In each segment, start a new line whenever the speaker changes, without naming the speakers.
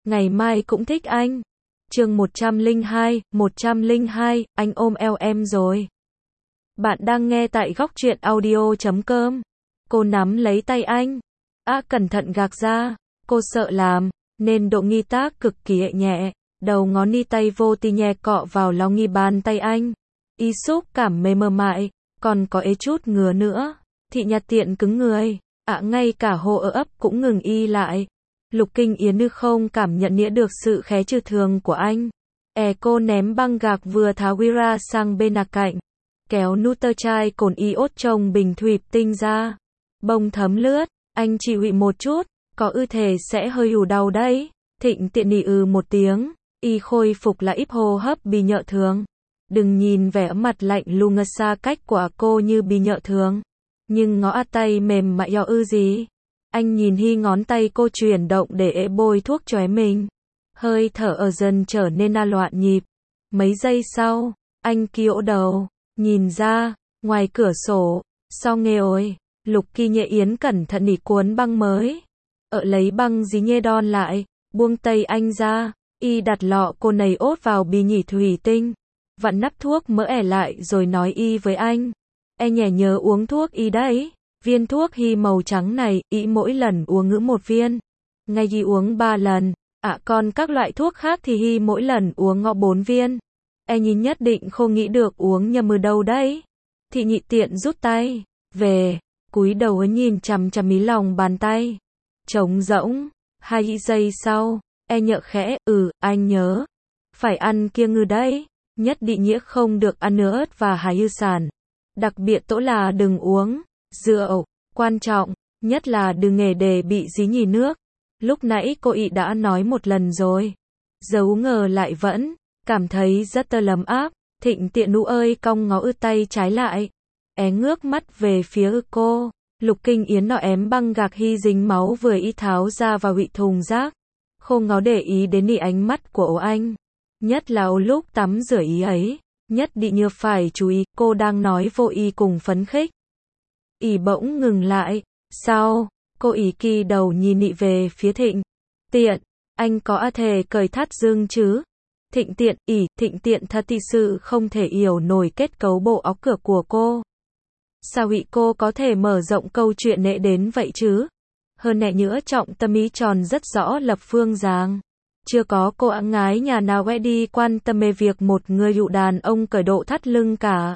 ngày mai cũng thích anh. Chương 102, anh ôm eo em rồi. Bạn đang nghe tại góc truyện audio.com. Cô nắm lấy tay anh. Cẩn thận gạc ra. Cô sợ làm, nên độ nghi tác cực kỳ nhẹ. Đầu ngón ni tay vô tí nhẹ cọ vào lòng nghi bàn tay anh. Y xúc cảm mềm mại, còn có chút ngứa nữa. Thị Nhạt Tiện cứng người. Ngay cả hô ấp cũng ngừng y lại. Lục Kinh Yến như không cảm nhận nghĩa được sự khé trừ thường của anh. Cô ném băng gạc vừa tháo Wira sang bên cạnh. Kéo nút tơ chai cồn iốt trong bình thủy tinh ra. Bông thấm lướt, anh chỉ hụy một chút, có thể sẽ hơi đau đấy. Thịnh Tiện nỉ một tiếng, y khôi phục lại ít hô hấp bị nhợ thường. Đừng nhìn vẻ mặt lạnh lùng xa cách của cô như bị nhợ thường. Nhưng ngó tay mềm mại gì. Anh nhìn hi ngón tay cô chuyển động để bôi thuốc cho mình. Hơi thở ở dần trở nên loạn nhịp. Mấy giây sau, anh kiễu đầu, nhìn ra, ngoài cửa sổ, sao nghe ôi, Lục Kinh Yến cẩn thận nỉ cuốn băng mới. Lấy băng dí nhê đon lại, buông tay anh ra, y đặt lọ cô này ốt vào bì nhỉ thủy tinh. Vặn nắp thuốc mỡ lại rồi nói y với anh. Nhẻ nhớ uống thuốc y đấy. Viên thuốc hy màu trắng này, y mỗi lần uống ngữ một viên. Ngày y uống 3 lần. Còn các loại thuốc khác thì hy mỗi lần uống ngọ 4 viên. Nhìn nhất định không nghĩ được uống nhầm đâu đấy. Thị Nhị Tiện rút tay về, cúi đầu nhìn chằm chằm mí lòng bàn tay. Trống rỗng. 2 giây sau, nhợ khẽ, anh nhớ. Phải ăn kia ngư đấy. Nhất định nghĩa không được ăn nữa ớt và hải sản. Đặc biệt tỗ là đừng uống rượu. Quan trọng nhất là đừng để bị dí nhì nước. Lúc nãy cô y đã nói một lần rồi. Dấu ngờ lại vẫn cảm thấy rất lấm áp. Thịnh Tiện nụ ơi cong ngó tay trái lại. Ngước mắt về phía cô. Lục Kinh Yến nọ ém băng gạc hy dính máu vừa y tháo ra và hụy thùng rác. Không ngó để ý đến ánh mắt của anh. Nhất là lúc tắm rửa ý ấy. Nhất định như phải chú ý, cô đang nói vô y cùng phấn khích. Y bỗng ngừng lại. Sao? Cô ý kỳ đầu nhìn nị về phía Thịnh Tiện. Anh có thể cởi thắt lưng chứ? Thịnh Tiện, Thịnh Tiện thật sự không thể hiểu nổi kết cấu bộ óc cửa của cô. Sao cô có thể mở rộng câu chuyện nệ đến vậy chứ? Hơn nữa trọng tâm ý tròn rất rõ lập phương dáng. Chưa có cô gái nhà nào đi quan tâm về việc một người đàn ông cởi độ thắt lưng cả.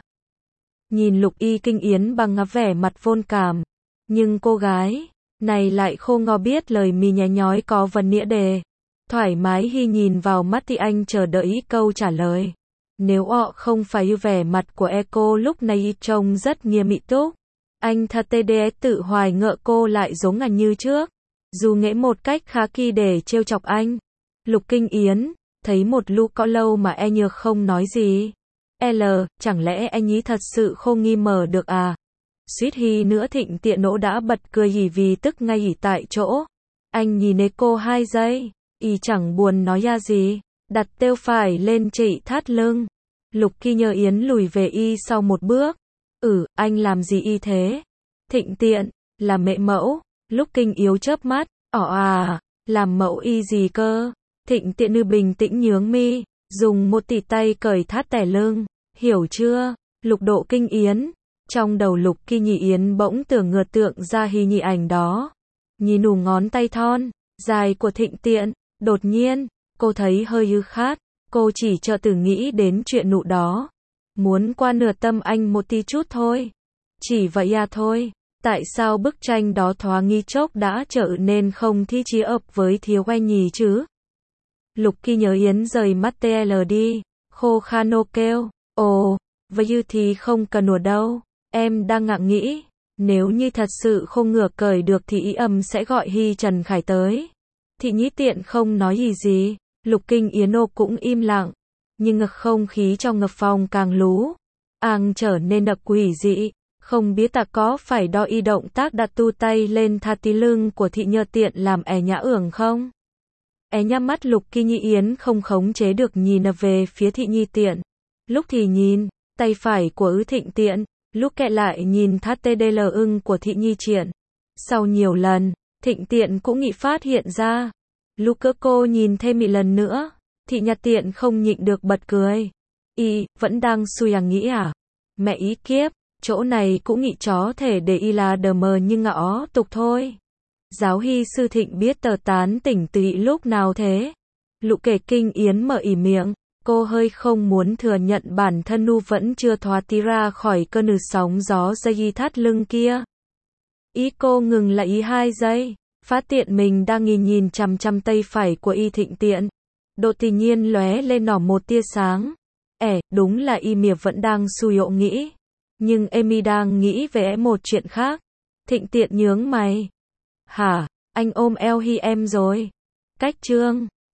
Nhìn Lục Kinh Yến bằng vẻ mặt vô cảm. Nhưng cô gái này lại không ngó biết lời mì nhé nhói có vấn nghĩa đề. Thoải mái hy nhìn vào mắt thì anh chờ đợi câu trả lời. Nếu không phải vẻ mặt của cô lúc này trông rất nghiêm túc. Anh thật tự hoài ngợ cô lại giống như trước. Dù nghĩ một cách khá kỳ để trêu chọc anh. Lục Kinh Yến thấy một lúc có lâu mà như không nói gì. Chẳng lẽ anh ý thật sự không nghi ngờ được à? Suýt hi nữa Thịnh Tiện nỗ đã bật cười vì tức ngay tại chỗ. Anh nhìn cô 2 giây, chẳng buồn nói gì, đặt têu phải lên chỉ thắt lưng. Lục Kinh Yến lùi về sau một bước. Anh làm gì thế? Thịnh Tiện, là mẹ mẫu. Lúc Kinh Yếu chớp mắt, làm mẫu gì cơ? Thịnh Tiện như bình tĩnh nhướng mi, dùng một tỉ tay cởi thắt tẻ lưng. Hiểu chưa? Lục Độ Kinh Yến. Trong đầu Lục Kinh Yến bỗng ngừa tượng ra hình ảnh đó. Nhìn ngón tay thon dài của Thịnh Tiện, đột nhiên, cô thấy hơi khát. Cô chỉ chợt nghĩ đến chuyện nụ đó. Muốn qua nửa tâm anh một tí chút thôi. Chỉ vậy thôi. Tại sao bức tranh đó thoáng nghi chốc đã trở nên không thi trí ập với thiếu anh nhỉ chứ? Lục Kinh Yến rời mắt TL đi. Khô khan kêu. Vậy thì không cần nùa đâu. Em đang nghĩ. Nếu như thật sự không ngừa cởi được thì sẽ gọi Hy Trần Khải tới. Thị Nhĩ Tiện không nói gì. Lục Kinh Yến cũng im lặng. Nhưng không khí trong phòng càng lú. Trở nên đặc quỷ dị. Không biết có phải do động tác đặt tu tay lên thắt tí lưng của Thị Nhơ Tiện làm nhã không? Nhắm mắt Lục Kinh Yến không khống chế được nhìn về phía Thị Nhi Tiện. Lúc thì nhìn tay phải của Thịnh Tiện, lúc kẹ lại nhìn thắt TDL của Thị Nhi Triển. Sau nhiều lần, Thịnh Tiện cũng nghĩ phát hiện ra. Lukaku nhìn thêm một lần nữa. Thị Nhật Tiện không nhịn được bật cười. Y, vẫn đang suy nghĩ à? Mẹ ý kiếp, chỗ này cũng nghĩ chó thể để y là đờ mờ nhưng ngõ tục thôi. Giáo hy sư Thịnh biết tờ tán tỉnh từ y lúc nào thế? Lũ kể kinh yến mở ỉ miệng. Cô hơi không muốn thừa nhận bản thân nu vẫn chưa thoát tí ra khỏi cơn sóng gió dây thắt lưng kia. Ý cô ngừng lại ý 2 giây. Phát tiện mình đang nhìn chằm chằm tay phải của y Thịnh Tiện. Độ tự nhiên lóe lên nỏ một tia sáng. Đúng là y miệt vẫn đang suy ộ nghĩ. Nhưng Amy đang nghĩ về một chuyện khác. Thịnh Tiện nhướng mày. Hả, anh ôm eo hi em rồi. Cách trương.